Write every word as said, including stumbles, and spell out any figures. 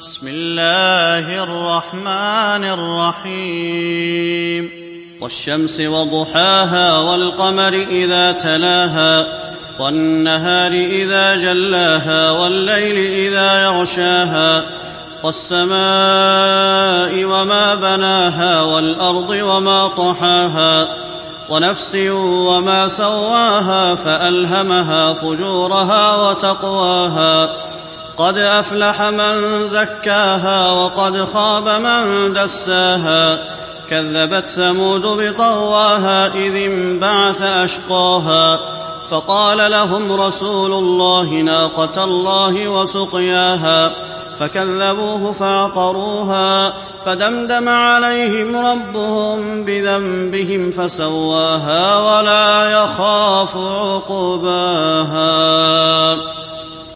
بسم الله الرحمن الرحيم والشمس وضحاها والقمر إذا تلاها والنهار إذا جلاها والليل إذا يغشاها والسماء وما بناها والأرض وما طحاها ونفس وما سواها فألهمها فجورها وتقواها قد أفلح من زكاها وقد خاب من دساها كذبت ثمود بطغواها إذ انبعث أشقاها فقال لهم رسول الله ناقة الله وسقياها فكذبوه فعقروها فدمدم عليهم ربهم بذنبهم فسواها ولا يخاف عقباها.